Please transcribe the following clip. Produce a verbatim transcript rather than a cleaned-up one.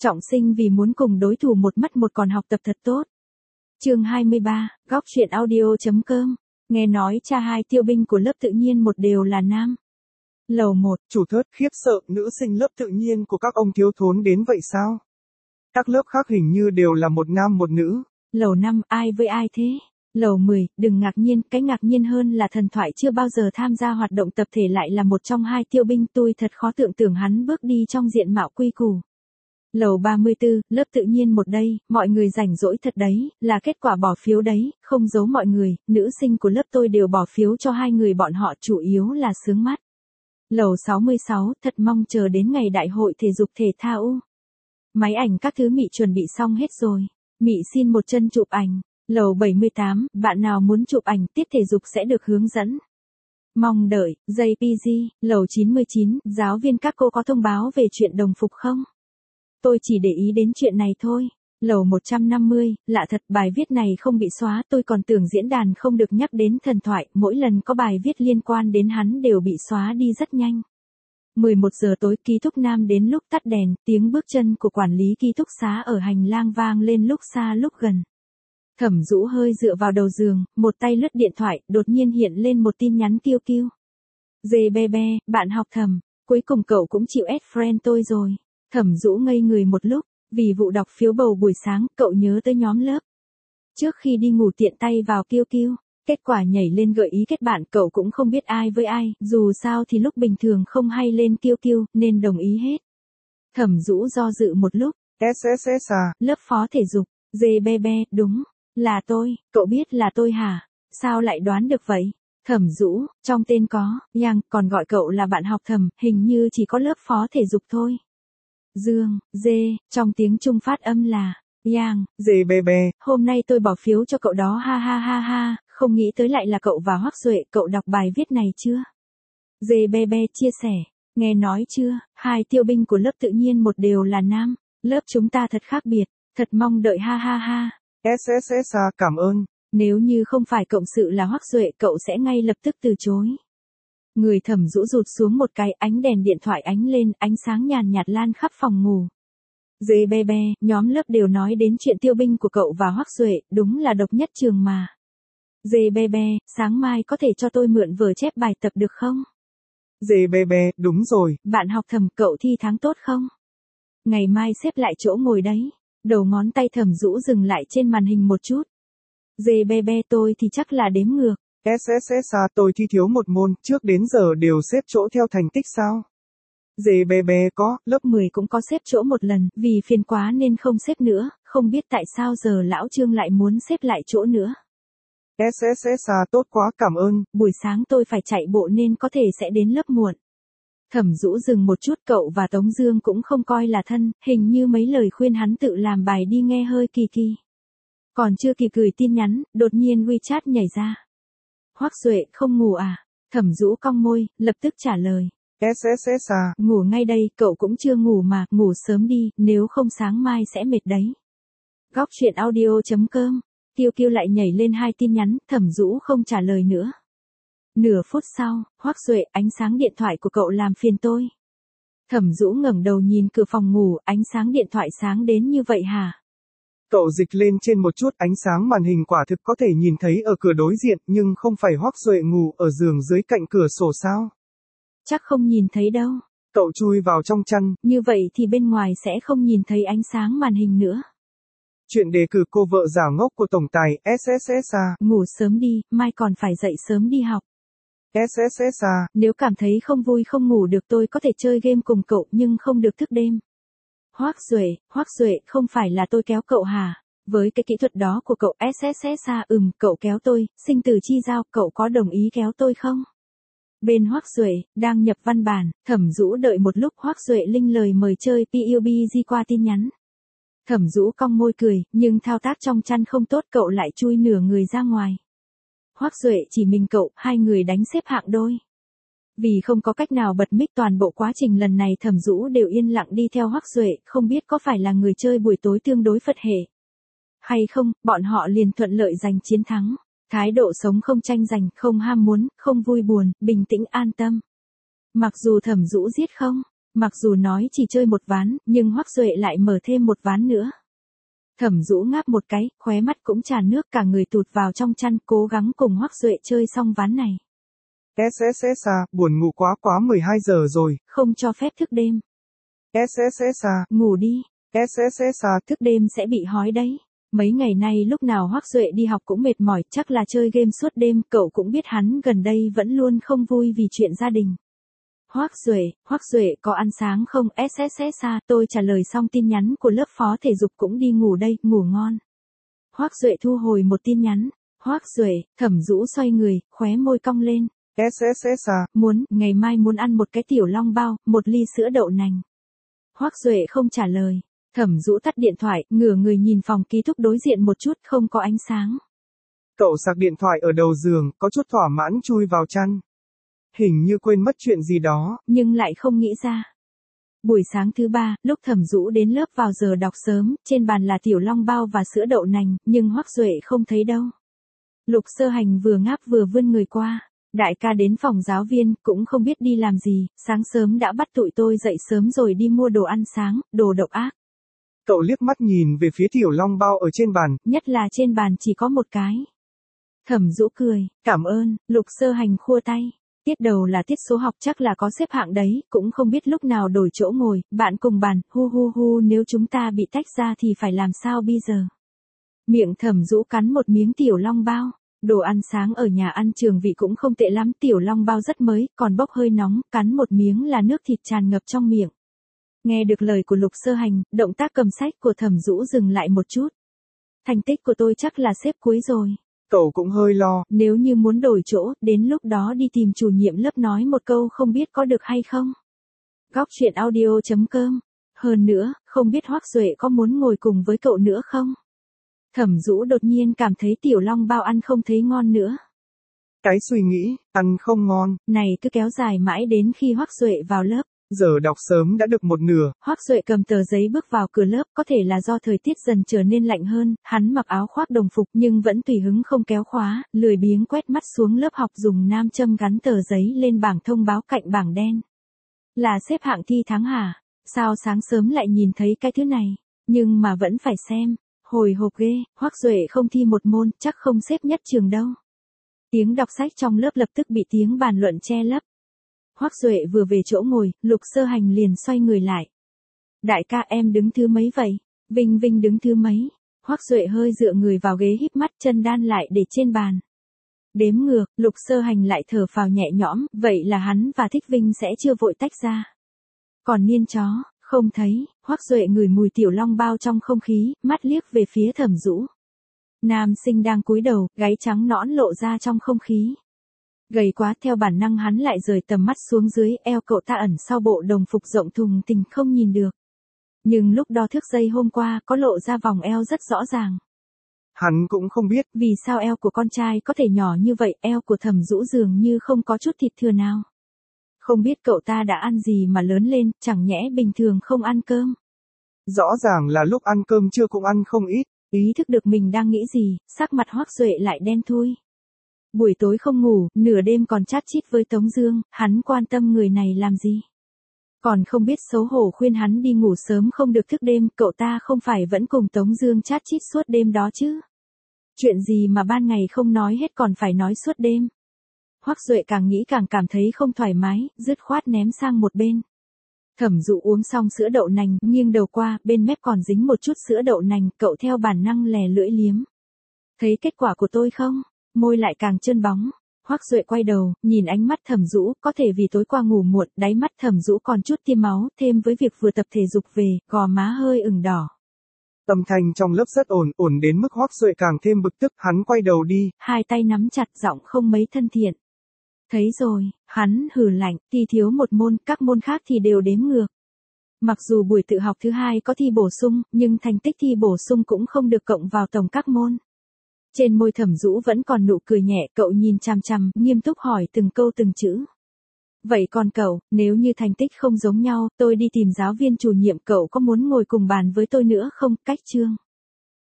Trọng sinh vì muốn cùng đối thủ một mất một còn học tập thật tốt. Chương hai mươi ba, góc truyện audio.com. Nghe nói cha hai tiêu binh của lớp tự nhiên một đều là nam. Lầu một. Chủ thớt khiếp sợ, nữ sinh lớp tự nhiên của các ông thiếu thốn đến vậy sao? Các lớp khác hình như đều là một nam một nữ. Lầu năm, ai với ai thế? Lầu mười, đừng ngạc nhiên, cái ngạc nhiên hơn là thần thoại chưa bao giờ tham gia hoạt động tập thể lại là một trong hai tiêu binh, tôi thật khó tưởng tượng hắn bước đi trong diện mạo quy củ. Lầu ba mươi tư, lớp tự nhiên một đây, mọi người rảnh rỗi thật đấy, là kết quả bỏ phiếu đấy, không giấu mọi người, nữ sinh của lớp tôi đều bỏ phiếu cho hai người bọn họ, chủ yếu là sướng mắt. Lầu sáu mươi sáu, thật mong chờ đến ngày đại hội thể dục thể thao. Máy ảnh các thứ Mị chuẩn bị xong hết rồi. Mị xin một chân chụp ảnh. Lầu bảy mươi tám, bạn nào muốn chụp ảnh tiết thể dục sẽ được hướng dẫn. Mong đợi, gi pê giê. Lầu chín mươi chín, giáo viên các cô có thông báo về chuyện đồng phục không? Tôi chỉ để ý đến chuyện này thôi. Lầu một trăm năm mươi, lạ thật, bài viết này không bị xóa, tôi còn tưởng diễn đàn không được nhắc đến thần thoại, mỗi lần có bài viết liên quan đến hắn đều bị xóa đi rất nhanh. mười một giờ tối, ký túc nam đến lúc tắt đèn, tiếng bước chân của quản lý ký túc xá ở hành lang vang lên lúc xa lúc gần. Thẩm Dũ hơi dựa vào đầu giường, một tay lướt điện thoại, đột nhiên hiện lên một tin nhắn kiêu kiêu. Dê be be, bạn học Thẩm, cuối cùng cậu cũng chịu add friend tôi rồi. Thẩm Dũ ngây người một lúc, vì vụ đọc phiếu bầu buổi sáng, cậu nhớ tới nhóm lớp. Trước khi đi ngủ tiện tay vào kiêu kiêu, kết quả nhảy lên gợi ý kết bạn, cậu cũng không biết ai với ai, dù sao thì lúc bình thường không hay lên kiêu kiêu, nên đồng ý hết. Thẩm Dũ do dự một lúc. ét ét ét à? Lớp phó thể dục. Dê be be, đúng. Là tôi, cậu biết là tôi hả? Sao lại đoán được vậy? Thẩm Dũ, trong tên có, Yang, còn gọi cậu là bạn học Thẩm, hình như chỉ có lớp phó thể dục thôi. Dương, Dê, trong tiếng Trung phát âm là, Yang, Dê be be. Hôm nay tôi bỏ phiếu cho cậu đó ha ha ha ha, không nghĩ tới lại là cậu và Hoắc Duệ, cậu đọc bài viết này chưa? Dê be be chia sẻ, nghe nói chưa, hai tiêu binh của lớp tự nhiên một đều là nam, lớp chúng ta thật khác biệt, thật mong đợi ha ha ha. ét ét ét à, cảm ơn. Nếu như không phải cộng sự là Hoắc Duệ, cậu sẽ ngay lập tức từ chối. Người Thẩm Dũ rụt xuống một cái, ánh đèn điện thoại ánh lên, ánh sáng nhàn nhạt lan khắp phòng ngủ. Dê be be, nhóm lớp đều nói đến chuyện tiêu binh của cậu và Hoắc Duệ, đúng là độc nhất trường mà. Dê be be, sáng mai có thể cho tôi mượn vở chép bài tập được không? Dê be be, đúng rồi. Bạn học Thẩm, cậu thi tháng tốt không? Ngày mai xếp lại chỗ ngồi đấy. Đầu ngón tay Thẩm Dũ dừng lại trên màn hình một chút. Dê be be, tôi thì chắc là đếm ngược. ét ét ét à, tôi thi thiếu một môn, trước đến giờ đều xếp chỗ theo thành tích sao? Dê be be có, lớp mười cũng có xếp chỗ một lần, vì phiền quá nên không xếp nữa, không biết tại sao giờ lão Trương lại muốn xếp lại chỗ nữa. ét ét ét à, tốt quá, cảm ơn. Buổi sáng tôi phải chạy bộ nên có thể sẽ đến lớp muộn. Thẩm Dũ dừng một chút, cậu và Tống Dương cũng không coi là thân, hình như mấy lời khuyên hắn tự làm bài đi nghe hơi kỳ kỳ. Còn chưa kịp gửi tin nhắn, đột nhiên WeChat nhảy ra. Hoắc Duệ, không ngủ à? Thẩm Dũ cong môi, lập tức trả lời. ét ét ét à? Ngủ ngay đây, cậu cũng chưa ngủ mà, ngủ sớm đi, nếu không sáng mai sẽ mệt đấy. Góc truyện audio.com. Kiêu Kiêu lại nhảy lên hai tin nhắn, Thẩm Dũ không trả lời nữa. Nửa phút sau, Hoắc Duệ, ánh sáng điện thoại của cậu làm phiền tôi. Thẩm Dũ ngẩng đầu nhìn cửa phòng ngủ, ánh sáng điện thoại sáng đến như vậy hả? Cậu dịch lên trên một chút, ánh sáng màn hình quả thực có thể nhìn thấy ở cửa đối diện, nhưng không phải Hoắc Duệ ngủ ở giường dưới cạnh cửa sổ sao? Chắc không nhìn thấy đâu. Cậu chui vào trong chăn. Như vậy thì bên ngoài sẽ không nhìn thấy ánh sáng màn hình nữa. Chuyện đề cử cô vợ giả ngốc của tổng tài, ét ét ét à? Ngủ sớm đi, mai còn phải dậy sớm đi học. ét ét ét à? Nếu cảm thấy không vui không ngủ được tôi có thể chơi game cùng cậu nhưng không được thức đêm. Hoắc Duệ, Hoắc Duệ, không phải là tôi kéo cậu hả? Với cái kỹ thuật đó của cậu ét ét ét à, ừm, cậu kéo tôi, sinh tử chi giao, cậu có đồng ý kéo tôi không? Bên Hoắc Duệ, đang nhập văn bản, Thẩm Dũ đợi một lúc, Hoắc Duệ linh lời mời chơi pê u bê giê qua tin nhắn. Thẩm Dũ cong môi cười, nhưng thao tác trong chăn không tốt, cậu lại chui nửa người ra ngoài. Hoắc Duệ chỉ mình cậu, hai người đánh xếp hạng đôi. Vì không có cách nào bật mic toàn bộ quá trình lần này, Thẩm Dũ đều yên lặng đi theo Hoắc Duệ, không biết có phải là người chơi buổi tối tương đối Phật hệ hay không, bọn họ liền thuận lợi giành chiến thắng. Thái độ sống không tranh giành, không ham muốn, không vui buồn, bình tĩnh an tâm. Mặc dù Thẩm Dũ giết không Mặc dù nói chỉ chơi một ván, nhưng Hoắc Duệ lại mở thêm một ván nữa. Thẩm Dũ ngáp một cái, khóe mắt cũng tràn nước, cả người tụt vào trong chăn, cố gắng cùng Hoắc Duệ chơi xong ván này. SSSA, buồn ngủ quá quá mười hai giờ rồi. Không cho phép thức đêm. SSSA, ngủ đi. SSSA, thức đêm sẽ bị hói đấy. Mấy ngày nay lúc nào Hoắc Duệ đi học cũng mệt mỏi, chắc là chơi game suốt đêm, cậu cũng biết hắn gần đây vẫn luôn không vui vì chuyện gia đình. Hoắc Duệ, Hoắc Duệ có ăn sáng không? SSSA, tôi trả lời xong tin nhắn của lớp phó thể dục cũng đi ngủ đây, ngủ ngon. Hoắc Duệ thu hồi một tin nhắn. Hoắc Duệ, Thẩm Dũ xoay người, khóe môi cong lên. SSSA, muốn, ngày mai muốn ăn một cái tiểu long bao, một ly sữa đậu nành. Hoắc Duệ không trả lời. Thẩm Dũ tắt điện thoại, ngửa người nhìn phòng ký túc đối diện một chút, không có ánh sáng. Cậu sạc điện thoại ở đầu giường, có chút thỏa mãn chui vào chăn. Hình như quên mất chuyện gì đó, nhưng lại không nghĩ ra. Buổi sáng thứ ba, lúc Thẩm Dũ đến lớp vào giờ đọc sớm, trên bàn là tiểu long bao và sữa đậu nành, nhưng Hoắc Duệ không thấy đâu. Lục Sơ Hành vừa ngáp vừa vươn người qua. Đại ca đến phòng giáo viên, cũng không biết đi làm gì, sáng sớm đã bắt tụi tôi dậy sớm rồi đi mua đồ ăn sáng, đồ độc ác. Cậu liếc mắt nhìn về phía tiểu long bao ở trên bàn. Nhất là trên bàn chỉ có một cái. Thẩm Dũ cười, cảm ơn. Lục Sơ Hành khua tay. Tiết đầu là tiết số học, chắc là có xếp hạng đấy, cũng không biết lúc nào đổi chỗ ngồi, bạn cùng bàn, hu hu hu, nếu chúng ta bị tách ra thì phải làm sao bây giờ? Miệng Thẩm Dũ cắn một miếng tiểu long bao. Đồ ăn sáng ở nhà ăn trường vị cũng không tệ lắm, tiểu long bao rất mới, còn bốc hơi nóng, cắn một miếng là nước thịt tràn ngập trong miệng. Nghe được lời của Lục Sơ Hành, động tác cầm sách của Thẩm Dũ dừng lại một chút. Thành tích của tôi chắc là xếp cuối rồi. Cậu cũng hơi lo. Nếu như muốn đổi chỗ, đến lúc đó đi tìm chủ nhiệm lớp nói một câu không biết có được hay không. Góc truyện audio chấm com. Hơn nữa, không biết Hoắc Duệ có muốn ngồi cùng với cậu nữa không? Thẩm Dũ đột nhiên cảm thấy tiểu long bao ăn không thấy ngon nữa. Cái suy nghĩ, ăn không ngon, này cứ kéo dài mãi đến khi Hoắc Duệ vào lớp. Giờ đọc sớm đã được một nửa. Hoắc Duệ cầm tờ giấy bước vào cửa lớp, có thể là do thời tiết dần trở nên lạnh hơn, hắn mặc áo khoác đồng phục nhưng vẫn tùy hứng không kéo khóa, lười biếng quét mắt xuống lớp học dùng nam châm gắn tờ giấy lên bảng thông báo cạnh bảng đen. Là xếp hạng thi tháng hả? Sao sáng sớm lại nhìn thấy cái thứ này? Nhưng mà vẫn phải xem. Hồi hộp ghê, Hoắc Duệ không thi một môn, chắc không xếp nhất trường đâu. Tiếng đọc sách trong lớp lập tức bị tiếng bàn luận che lấp. Hoắc Duệ vừa về chỗ ngồi, Lục Sơ Hành liền xoay người lại. Đại ca, em đứng thứ mấy vậy? Vinh Vinh đứng thứ mấy? Hoắc Duệ hơi dựa người vào ghế híp mắt, chân đan lại để trên bàn. Đếm ngược, Lục Sơ Hành lại thở phào nhẹ nhõm, vậy là hắn và Thích Vinh sẽ chưa vội tách ra. Còn Niên chó, không thấy. Hoắc Duệ ngửi mùi tiểu long bao trong không khí, mắt liếc về phía Thẩm Dũ. Nam sinh đang cúi đầu, gáy trắng nõn lộ ra trong không khí. Gầy quá, theo bản năng hắn lại rời tầm mắt xuống dưới, eo cậu ta ẩn sau bộ đồng phục rộng thùng thình không nhìn được. Nhưng lúc đo thước giây hôm qua có lộ ra vòng eo rất rõ ràng. Hắn cũng không biết vì sao eo của con trai có thể nhỏ như vậy, eo của Thẩm Dũ dường như không có chút thịt thừa nào. Không biết cậu ta đã ăn gì mà lớn lên, chẳng nhẽ bình thường không ăn cơm. Rõ ràng là lúc ăn cơm trưa cũng ăn không ít. Ý thức được mình đang nghĩ gì, sắc mặt Hoắc Duệ lại đen thui. Buổi tối không ngủ, nửa đêm còn chat chít với Tống Dương, hắn quan tâm người này làm gì? Còn không biết xấu hổ khuyên hắn đi ngủ sớm không được thức đêm, cậu ta không phải vẫn cùng Tống Dương chat chít suốt đêm đó chứ? Chuyện gì mà ban ngày không nói hết còn phải nói suốt đêm? Hoắc Duệ càng nghĩ càng cảm thấy không thoải mái, dứt khoát ném sang một bên. Thẩm Dụ uống xong sữa đậu nành, nghiêng đầu qua, bên mép còn dính một chút sữa đậu nành, cậu theo bản năng lè lưỡi liếm. Thấy kết quả của tôi không? Môi lại càng trơn bóng. Hoắc Duệ quay đầu, nhìn ánh mắt Thẩm Dũ, có thể vì tối qua ngủ muộn, đáy mắt Thẩm Dũ còn chút tiêm máu, thêm với việc vừa tập thể dục về, gò má hơi ửng đỏ. Âm thanh trong lớp rất ổn, ổn đến mức Hoắc Duệ càng thêm bực tức, hắn quay đầu đi. Hai tay nắm chặt, giọng không mấy thân thiện. Thấy rồi, hắn hừ lạnh, thi thiếu một môn, các môn khác thì đều đếm ngược. Mặc dù buổi tự học thứ hai có thi bổ sung, nhưng thành tích thi bổ sung cũng không được cộng vào tổng các môn. Trên môi Thẩm Dũ vẫn còn nụ cười nhẹ, cậu nhìn chằm chằm, nghiêm túc hỏi từng câu từng chữ. Vậy còn cậu, nếu như thành tích không giống nhau, tôi đi tìm giáo viên chủ nhiệm, cậu có muốn ngồi cùng bàn với tôi nữa không? Cách chương.